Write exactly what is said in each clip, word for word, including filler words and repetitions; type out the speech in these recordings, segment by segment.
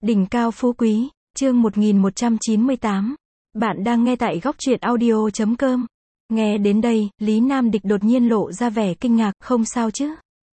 Đỉnh cao phú quý, chương một nghìn một trăm chín mươi tám. Bạn đang nghe tại góc truyện audio chấm com. Nghe đến đây, Lý Nam Địch đột nhiên lộ ra vẻ kinh ngạc, không sao chứ?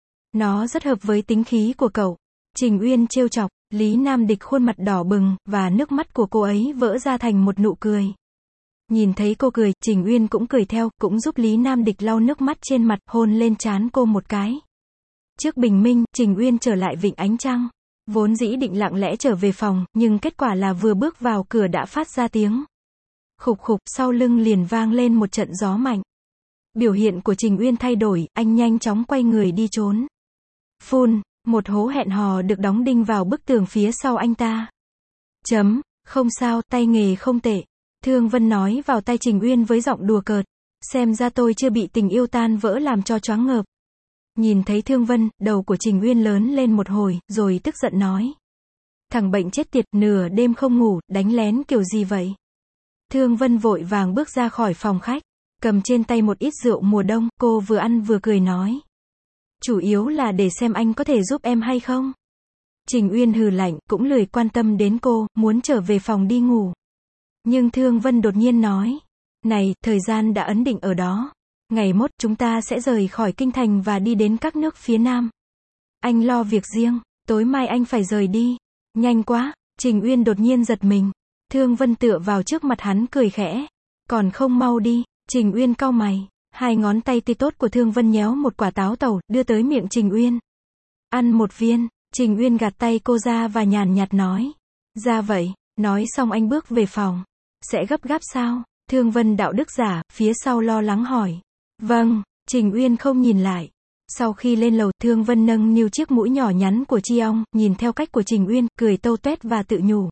Nó rất hợp với tính khí của cậu. Trình Uyên trêu chọc, Lý Nam Địch khuôn mặt đỏ bừng, và nước mắt của cô ấy vỡ ra thành một nụ cười. Nhìn thấy cô cười, Trình Uyên cũng cười theo, cũng giúp Lý Nam Địch lau nước mắt trên mặt, hôn lên trán cô một cái. Trước bình minh, Trình Uyên trở lại Vịnh Ánh Trăng. Vốn dĩ định lặng lẽ trở về phòng, nhưng kết quả là vừa bước vào cửa đã phát ra tiếng khục khục, sau lưng liền vang lên một trận gió mạnh. Biểu hiện của Trình Uyên thay đổi, anh nhanh chóng quay người đi trốn. Phun, một hố hẹn hò được đóng đinh vào bức tường phía sau anh ta. Chấm, không sao, tay nghề không tệ. Thương Vân nói vào tai Trình Uyên với giọng đùa cợt. Xem ra tôi chưa bị tình yêu tan vỡ làm cho choáng ngợp. Nhìn thấy Thương Vân, đầu của Trình Uyên lớn lên một hồi, rồi tức giận nói. Thằng bệnh chết tiệt, nửa đêm không ngủ, đánh lén kiểu gì vậy? Thương Vân vội vàng bước ra khỏi phòng khách, cầm trên tay một ít rượu mùa đông, cô vừa ăn vừa cười nói. Chủ yếu là để xem anh có thể giúp em hay không? Trình Uyên hừ lạnh, cũng lười quan tâm đến cô, muốn trở về phòng đi ngủ. Nhưng Thương Vân đột nhiên nói. Này, thời gian đã ấn định ở đó. Ngày mốt chúng ta sẽ rời khỏi kinh thành và đi đến các nước phía Nam. Anh lo việc riêng, tối mai anh phải rời đi. Nhanh quá, Trình Uyên đột nhiên giật mình. Thương Vân tựa vào trước mặt hắn cười khẽ. Còn không mau đi, Trình Uyên cau mày. Hai ngón tay tê tốt của Thương Vân nhéo một quả táo tàu, đưa tới miệng Trình Uyên. Ăn một viên, Trình Uyên gạt tay cô ra và nhàn nhạt nói. Ra vậy, nói xong anh bước về phòng. Sẽ gấp gáp sao? Thương Vân đạo đức giả, phía sau lo lắng hỏi. Vâng, Trình Uyên không nhìn lại. Sau khi lên lầu, Thương Vân nâng niu chiếc mũi nhỏ nhắn của Chi Ong, nhìn theo cách của Trình Uyên, cười tâu tuét và tự nhủ.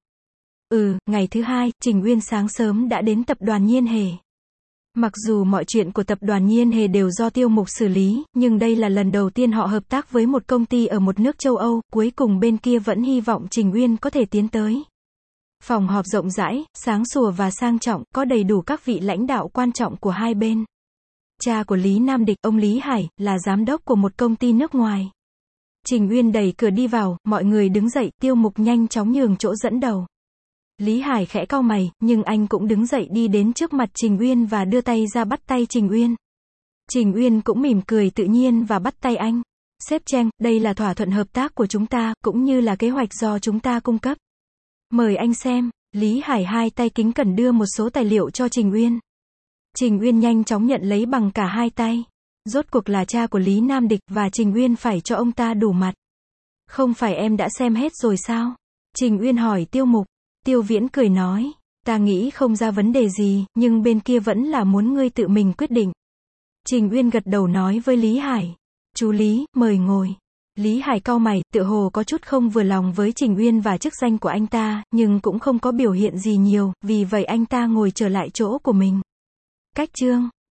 Ừ, ngày thứ hai, Trình Uyên sáng sớm đã đến tập đoàn Nhiên Hề. Mặc dù mọi chuyện của tập đoàn Nhiên Hề đều do Tiêu Mục xử lý, nhưng đây là lần đầu tiên họ hợp tác với một công ty ở một nước châu Âu, cuối cùng bên kia vẫn hy vọng Trình Uyên có thể tiến tới. Phòng họp rộng rãi, sáng sủa và sang trọng, có đầy đủ các vị lãnh đạo quan trọng của hai bên. Cha của Lý Nam Địch, ông Lý Hải, là giám đốc của một công ty nước ngoài. Trình Uyên đẩy cửa đi vào, mọi người đứng dậy, Tiêu Mục nhanh chóng nhường chỗ dẫn đầu. Lý Hải khẽ cau mày, nhưng anh cũng đứng dậy đi đến trước mặt Trình Uyên và đưa tay ra bắt tay Trình Uyên. Trình Uyên cũng mỉm cười tự nhiên và bắt tay anh. Sếp Cheng, đây là thỏa thuận hợp tác của chúng ta, cũng như là kế hoạch do chúng ta cung cấp. Mời anh xem. Lý Hải hai tay kính cẩn đưa một số tài liệu cho Trình Uyên. Trình Uyên nhanh chóng nhận lấy bằng cả hai tay. Rốt cuộc là cha của Lý Nam Địch, và Trình Uyên phải cho ông ta đủ mặt. Không phải em đã xem hết rồi sao? Trình Uyên hỏi Tiêu Mục. Tiêu Viễn cười nói. Ta nghĩ không ra vấn đề gì, nhưng bên kia vẫn là muốn ngươi tự mình quyết định. Trình Uyên gật đầu nói với Lý Hải. Chú Lý, mời ngồi. Lý Hải cau mày, tựa hồ có chút không vừa lòng với Trình Uyên và chức danh của anh ta, nhưng cũng không có biểu hiện gì nhiều, vì vậy anh ta ngồi trở lại chỗ của mình. Cách chương